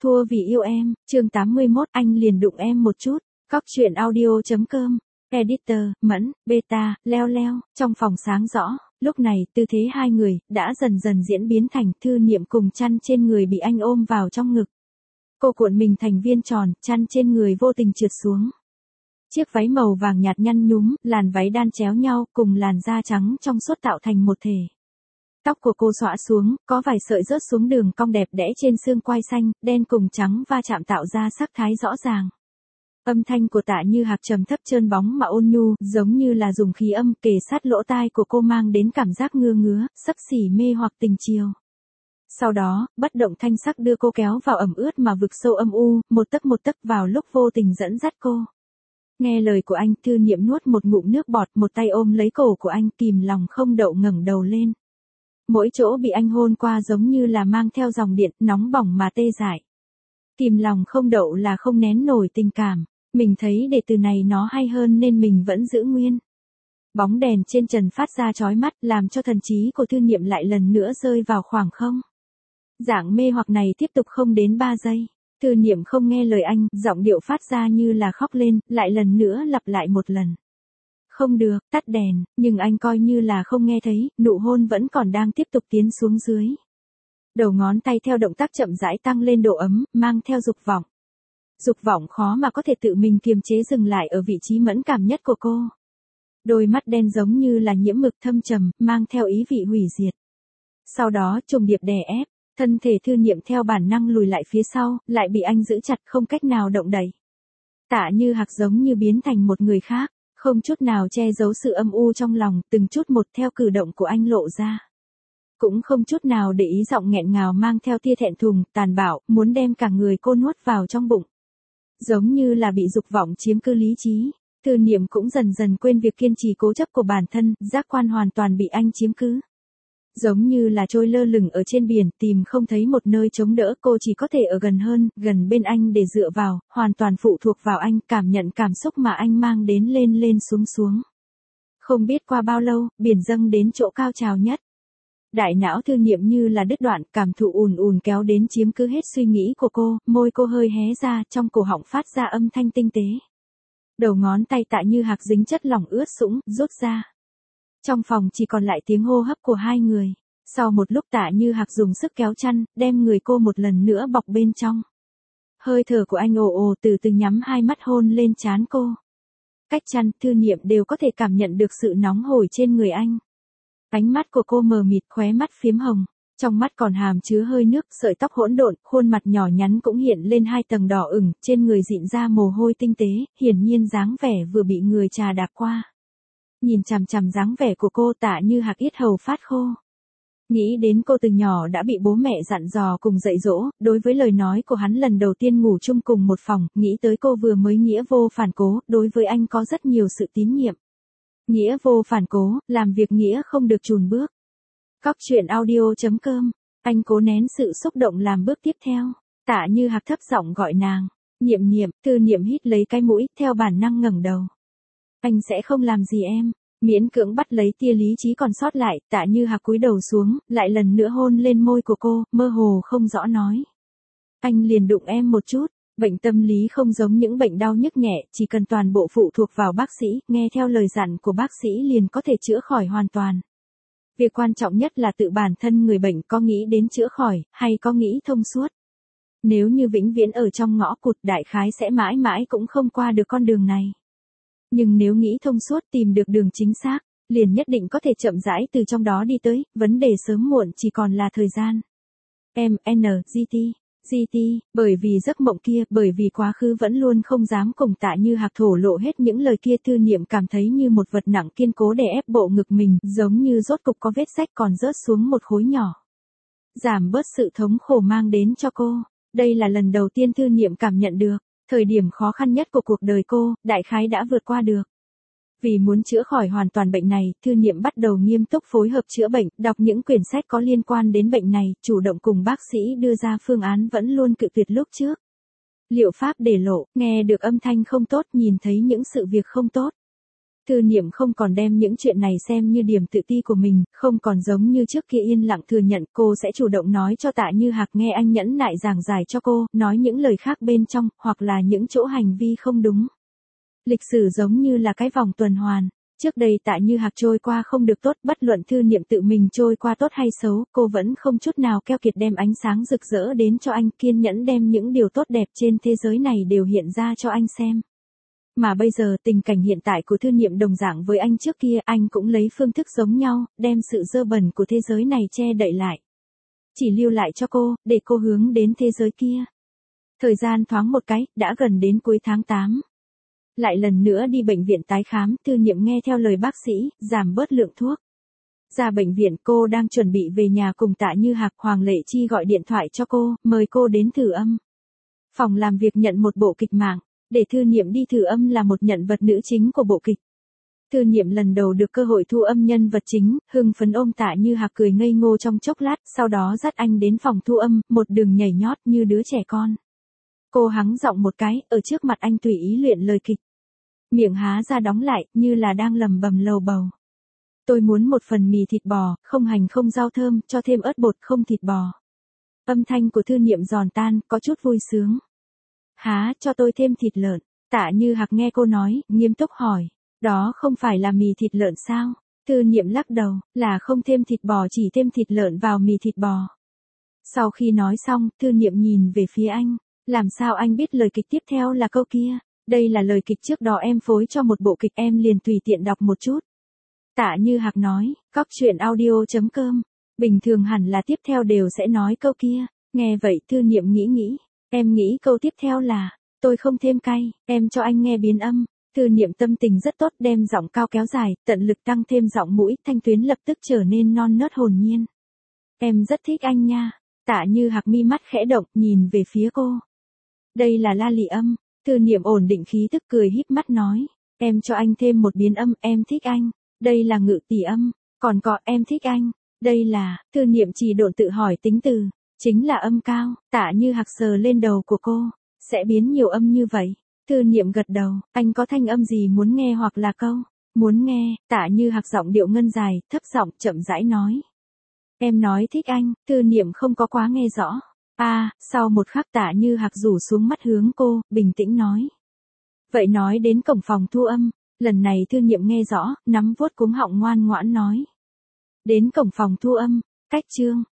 Thua vì yêu em, chương 81, anh liền đụng em một chút. Cóc truyện audio.com. Editor, Mẫn, Beta, Leo Leo. Trong phòng sáng rõ, lúc này tư thế hai người đã dần dần diễn biến thành Thư Niệm cùng chăn trên người bị anh ôm vào trong ngực. Cô cuộn mình thành viên tròn, chăn trên người vô tình trượt xuống. Chiếc váy màu vàng nhạt nhăn nhúm, làn váy đan chéo nhau cùng làn da trắng trong suốt tạo thành một thể. Tóc của cô xõa xuống, có vài sợi rớt xuống đường cong đẹp đẽ trên xương quai xanh, đen cùng trắng va chạm tạo ra sắc thái rõ ràng. Âm thanh của Tạ Như Hạc trầm thấp trơn bóng mà ôn nhu, giống như là dùng khí âm kề sát lỗ tai của cô mang đến cảm giác ngứa ngứa, xấp xỉ mê hoặc tình chiều. Sau đó, bất động thanh sắc đưa cô kéo vào ẩm ướt mà vực sâu âm u, một tấc vào lúc vô tình dẫn dắt cô. Nghe lời của anh, Thư Niệm nuốt một ngụm nước bọt, một tay ôm lấy cổ của anh, kìm lòng không đậu ngẩng đầu lên. Mỗi chỗ bị anh hôn qua giống như là mang theo dòng điện, nóng bỏng mà tê dại. Kìm lòng không đậu là không nén nổi tình cảm, mình thấy để từ này nó hay hơn nên mình vẫn giữ nguyên. Bóng đèn trên trần phát ra chói mắt, làm cho thần trí của Thư Niệm lại lần nữa rơi vào khoảng không. Dạng mê hoặc này tiếp tục không đến 3 giây. Thư Niệm không nghe lời anh, giọng điệu phát ra như là khóc lên, lại lần nữa lặp lại một lần. Không được, tắt đèn, nhưng anh coi như là không nghe thấy, nụ hôn vẫn còn đang tiếp tục tiến xuống dưới. Đầu ngón tay theo động tác chậm rãi tăng lên độ ấm, mang theo dục vọng. Dục vọng khó mà có thể tự mình kiềm chế dừng lại ở vị trí mẫn cảm nhất của cô. Đôi mắt đen giống như là nhiễm mực thâm trầm, mang theo ý vị hủy diệt. Sau đó trùng điệp đè ép, thân thể Thư Niệm theo bản năng lùi lại phía sau, lại bị anh giữ chặt không cách nào động đậy. Tạ Như Hạc giống như biến thành một người khác. Không chút nào che giấu sự âm u trong lòng, từng chút một theo cử động của anh lộ ra. Cũng không chút nào để ý giọng nghẹn ngào mang theo tia thẹn thùng, tàn bạo, muốn đem cả người cô nuốt vào trong bụng. Giống như là bị dục vọng chiếm cứ lý trí, Thư Niệm cũng dần dần quên việc kiên trì cố chấp của bản thân, giác quan hoàn toàn bị anh chiếm cứ. Giống như là trôi lơ lửng ở trên biển, tìm không thấy một nơi chống đỡ, cô chỉ có thể ở gần hơn, gần bên anh để dựa vào, hoàn toàn phụ thuộc vào anh, cảm nhận cảm xúc mà anh mang đến lên lên xuống xuống. Không biết qua bao lâu, biển dâng đến chỗ cao trào nhất. Đại não Thư Niệm như là đứt đoạn, cảm thụ ùn ùn kéo đến chiếm cứ hết suy nghĩ của cô, môi cô hơi hé ra, trong cổ họng phát ra âm thanh tinh tế. Đầu ngón tay Tạ Như Hạc dính chất lỏng ướt sũng, rút ra. Trong phòng chỉ còn lại tiếng hô hấp của hai người. Sau một lúc Tạ Như Hạc dùng sức kéo chăn, đem người cô một lần nữa bọc bên trong. Hơi thở của anh ồ ồ từ từ nhắm hai mắt hôn lên trán cô. Cách chăn, Thư Niệm đều có thể cảm nhận được sự nóng hổi trên người anh. Ánh mắt của cô mờ mịt, khóe mắt phiếm hồng. Trong mắt còn hàm chứa hơi nước, sợi tóc hỗn độn, khuôn mặt nhỏ nhắn cũng hiện lên 2 tầng đỏ ửng, trên người dịn ra mồ hôi tinh tế, hiển nhiên dáng vẻ vừa bị người trà đạp qua. Nhìn chằm chằm dáng vẻ của cô, Tạ Như Hạc yết hầu phát khô. Nghĩ đến cô từ nhỏ đã bị bố mẹ dặn dò cùng dạy dỗ, đối với lời nói của hắn lần đầu tiên ngủ chung cùng một phòng, nghĩ tới cô vừa mới nghĩa vô phản cố, đối với anh có rất nhiều sự tín nhiệm. Nghĩa vô phản cố, làm việc nghĩa không được chùn bước. Cóc truyện audio.com, anh cố nén sự xúc động làm bước tiếp theo. Tạ Như Hạc thấp giọng gọi nàng, Niệm Niệm, Thư Niệm hít lấy cái mũi, theo bản năng ngẩng đầu. Anh sẽ không làm gì em. Miễn cưỡng bắt lấy tia lý trí còn sót lại, Tạ Như Hạc cúi đầu xuống, lại lần nữa hôn lên môi của cô, mơ hồ không rõ nói. Anh liền đụng em một chút, bệnh tâm lý không giống những bệnh đau nhức nhẹ, chỉ cần toàn bộ phụ thuộc vào bác sĩ, nghe theo lời dặn của bác sĩ liền có thể chữa khỏi hoàn toàn. Việc quan trọng nhất là tự bản thân người bệnh có nghĩ đến chữa khỏi, hay có nghĩ thông suốt. Nếu như vĩnh viễn ở trong ngõ cụt, đại khái sẽ mãi mãi cũng không qua được con đường này. Nhưng nếu nghĩ thông suốt tìm được đường chính xác, liền nhất định có thể chậm rãi từ trong đó đi tới, vấn đề sớm muộn chỉ còn là thời gian. GT, bởi vì giấc mộng kia, bởi vì quá khứ vẫn luôn không dám cùng Tạ Như Hạc thổ lộ hết những lời kia, Thư Niệm cảm thấy như một vật nặng kiên cố đè ép bộ ngực mình, giống như rốt cục có vết rách còn rớt xuống một khối nhỏ. Giảm bớt sự thống khổ mang đến cho cô, đây là lần đầu tiên Thư Niệm cảm nhận được. Thời điểm khó khăn nhất của cuộc đời cô, đại khái đã vượt qua được. Vì muốn chữa khỏi hoàn toàn bệnh này, Thư Niệm bắt đầu nghiêm túc phối hợp chữa bệnh, đọc những quyển sách có liên quan đến bệnh này, chủ động cùng bác sĩ đưa ra phương án vẫn luôn cự tuyệt lúc trước. Liệu pháp để lộ, nghe được âm thanh không tốt, nhìn thấy những sự việc không tốt. Thư niệm không còn đem những chuyện này xem như điểm tự ti của mình, không còn giống như trước kia yên lặng thừa nhận, cô sẽ chủ động nói cho Tạ Như Hạc nghe anh nhẫn nại giảng giải cho cô, nói những lời khác bên trong, hoặc là những chỗ hành vi không đúng. Lịch sử giống như là cái vòng tuần hoàn. Trước đây Tạ Như Hạc trôi qua không được tốt, bất luận thư niệm tự mình trôi qua tốt hay xấu, cô vẫn không chút nào keo kiệt đem ánh sáng rực rỡ đến cho anh, kiên nhẫn đem những điều tốt đẹp trên thế giới này đều hiện ra cho anh xem. Mà bây giờ tình cảnh hiện tại của thư niệm đồng dạng với anh trước kia, anh cũng lấy phương thức giống nhau, đem sự dơ bẩn của thế giới này che đậy lại. Chỉ lưu lại cho cô, để cô hướng đến thế giới kia. Thời gian thoáng một cái, đã gần đến cuối tháng 8. Lại lần nữa đi bệnh viện tái khám, thư niệm nghe theo lời bác sĩ, giảm bớt lượng thuốc. Ra bệnh viện cô đang chuẩn bị về nhà cùng Tạ Như Hạc, Hoàng Lệ Chi gọi điện thoại cho cô, mời cô đến thử âm. Phòng làm việc nhận một bộ kịch mạng, để thư niệm đi thử âm là một nhân vật nữ chính của bộ kịch. Thư niệm lần đầu được cơ hội thu âm nhân vật chính, hưng phấn ôm Tạ Như Hạc cười ngây ngô trong chốc lát, sau đó dắt anh đến phòng thu âm, một đường nhảy nhót như đứa trẻ con. Cô hắng giọng một cái, ở trước mặt anh tùy ý luyện lời kịch. Miệng há ra đóng lại, như là đang lầm bầm lầu bầu. Tôi muốn một phần mì thịt bò, không hành không rau thơm, cho thêm ớt bột không thịt bò. Âm thanh của thư niệm giòn tan, có chút vui sướng. Há, cho tôi thêm thịt lợn. Tạ Như Hạc nghe cô nói, nghiêm túc hỏi. Đó không phải là mì thịt lợn sao? Thư niệm lắc đầu, là không thêm thịt bò, chỉ thêm thịt lợn vào mì thịt bò. Sau khi nói xong, thư niệm nhìn về phía anh. Làm sao anh biết lời kịch tiếp theo là câu kia? Đây là lời kịch trước đó em phối cho một bộ kịch, em liền tùy tiện đọc một chút. Tạ Như Hạc nói, cóc truyện audio.com. Bình thường hẳn là tiếp theo đều sẽ nói câu kia. Nghe vậy thư niệm nghĩ. Em nghĩ câu tiếp theo là, tôi không thêm cay, em cho anh nghe biến âm. Thư niệm tâm tình rất tốt, đem giọng cao kéo dài, tận lực tăng thêm giọng mũi, thanh tuyến lập tức trở nên non nớt hồn nhiên. Em rất thích anh nha. Tạ Như Hạc mi mắt khẽ động, nhìn về phía cô. Đây là la lị âm. Thư niệm ổn định khí tức cười híp mắt nói. Em cho anh thêm một biến âm, em thích anh. Đây là ngự tỷ âm. Còn có em thích anh. Đây là, thư niệm chỉ độn tự hỏi tính từ. Chính là âm cao. Tạ Như Hạc sờ lên đầu của cô. Sẽ biến nhiều âm như vậy. Thư niệm gật đầu. Anh có thanh âm gì muốn nghe hoặc là câu? Muốn nghe. Tạ Như Hạc giọng điệu ngân dài, thấp giọng chậm rãi nói. Em nói thích anh. Thư niệm không có quá nghe rõ. Sau một khắc Tạ Như Hạc rủ xuống mắt hướng cô, bình tĩnh nói. Vậy nói đến cổng phòng thu âm, lần này thư niệm nghe rõ, nắm vuốt cuống họng ngoan ngoãn nói. Đến cổng phòng thu âm, cách chương.